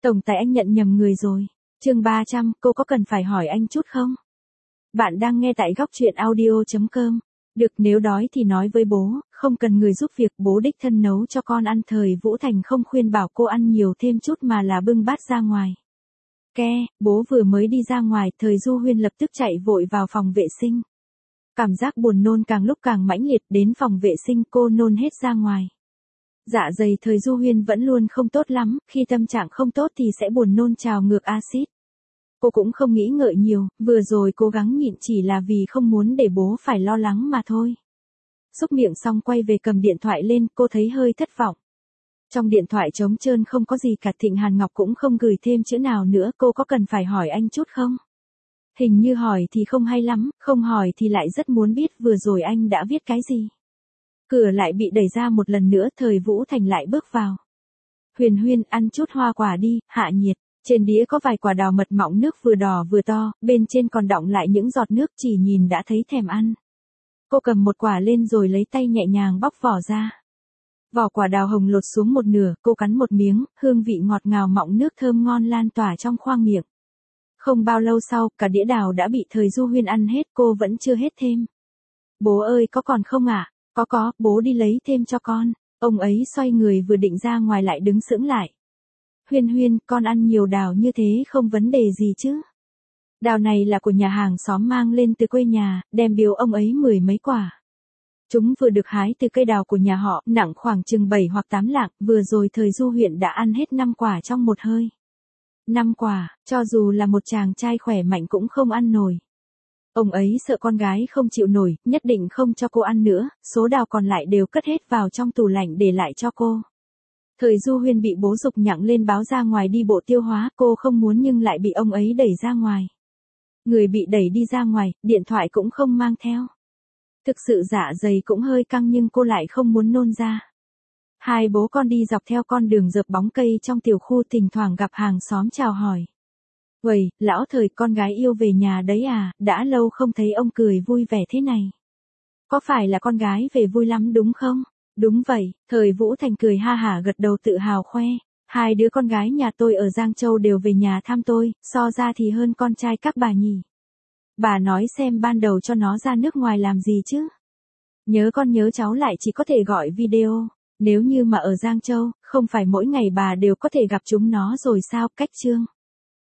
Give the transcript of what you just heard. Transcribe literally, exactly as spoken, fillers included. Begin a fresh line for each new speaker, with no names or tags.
Tổng tài anh nhận nhầm người rồi. Chương ba trăm, cô có cần phải hỏi anh chút không? Bạn đang nghe tại góc truyện audio chấm com. Được, nếu đói thì nói với bố, không cần người giúp việc, bố đích thân nấu cho con ăn. Thời Vũ Thành không khuyên bảo cô ăn nhiều thêm chút mà là bưng bát ra ngoài. Ke, bố vừa mới đi ra ngoài, Thời Du Huyên lập tức chạy vội vào phòng vệ sinh. Cảm giác buồn nôn càng lúc càng mãnh liệt, đến phòng vệ sinh cô nôn hết ra ngoài. Dạ dày Thời Du Huyên vẫn luôn không tốt lắm, khi tâm trạng không tốt thì sẽ buồn nôn trào ngược axit. Cô cũng không nghĩ ngợi nhiều, vừa rồi cố gắng nhịn chỉ là vì không muốn để bố phải lo lắng mà thôi. Xúc miệng xong quay về cầm điện thoại lên, cô thấy hơi thất vọng. Trong điện thoại trống trơn không có gì cả, Thịnh Hàn Ngọc cũng không gửi thêm chữ nào nữa, cô có cần phải hỏi anh chút không? Hình như hỏi thì không hay lắm, không hỏi thì lại rất muốn biết vừa rồi anh đã viết cái gì. Cửa lại bị đẩy ra một lần nữa, Thời Vũ Thành lại bước vào. Huyền Huyên, ăn chút hoa quả đi, hạ nhiệt. Trên đĩa có vài quả đào mật mọng, nước vừa đỏ vừa to, bên trên còn đọng lại những giọt nước, chỉ nhìn đã thấy thèm ăn. Cô cầm một quả lên rồi lấy tay nhẹ nhàng bóc vỏ ra. Vỏ quả đào hồng lột xuống một nửa, cô cắn một miếng, hương vị ngọt ngào mọng nước thơm ngon lan tỏa trong khoang miệng. Không bao lâu sau, cả đĩa đào đã bị Thời Du Huyên ăn hết, cô vẫn chưa hết thêm. Bố ơi, có còn không ạ? À? Có có, bố đi lấy thêm cho con. Ông ấy xoay người vừa định ra ngoài lại đứng sững lại. Huyên Huyên, con ăn nhiều đào như thế không vấn đề gì chứ? Đào này là của nhà hàng xóm mang lên từ quê nhà, đem biếu ông ấy mười mấy quả. Chúng vừa được hái từ cây đào của nhà họ, nặng khoảng chừng bảy hoặc tám lạng, vừa rồi Thời Du Huyên đã ăn hết năm quả trong một hơi. năm quả, cho dù là một chàng trai khỏe mạnh cũng không ăn nổi. Ông ấy sợ con gái không chịu nổi, nhất định không cho cô ăn nữa, số đào còn lại đều cất hết vào trong tủ lạnh để lại cho cô. Thời Du Huyên bị bố giục nhặng lên báo ra ngoài đi bộ tiêu hóa, cô không muốn nhưng lại bị ông ấy đẩy ra ngoài. Người bị đẩy đi ra ngoài, điện thoại cũng không mang theo. Thực sự dạ dày cũng hơi căng nhưng cô lại không muốn nôn ra. Hai bố con đi dọc theo con đường dợp bóng cây trong tiểu khu, thỉnh thoảng gặp hàng xóm chào hỏi. Uầy, lão Thời, con gái yêu về nhà đấy à, đã lâu không thấy ông cười vui vẻ thế này. Có phải là con gái về vui lắm đúng không? Đúng vậy, Thời Vũ Thành cười ha hả gật đầu tự hào khoe. Hai đứa con gái nhà tôi ở Giang Châu đều về nhà thăm tôi, so ra thì hơn con trai các bà nhỉ. Bà nói xem ban đầu cho nó ra nước ngoài làm gì chứ? Nhớ con nhớ cháu lại chỉ có thể gọi video. Nếu như mà ở Giang Châu, không phải mỗi ngày bà đều có thể gặp chúng nó rồi sao? Cách chương.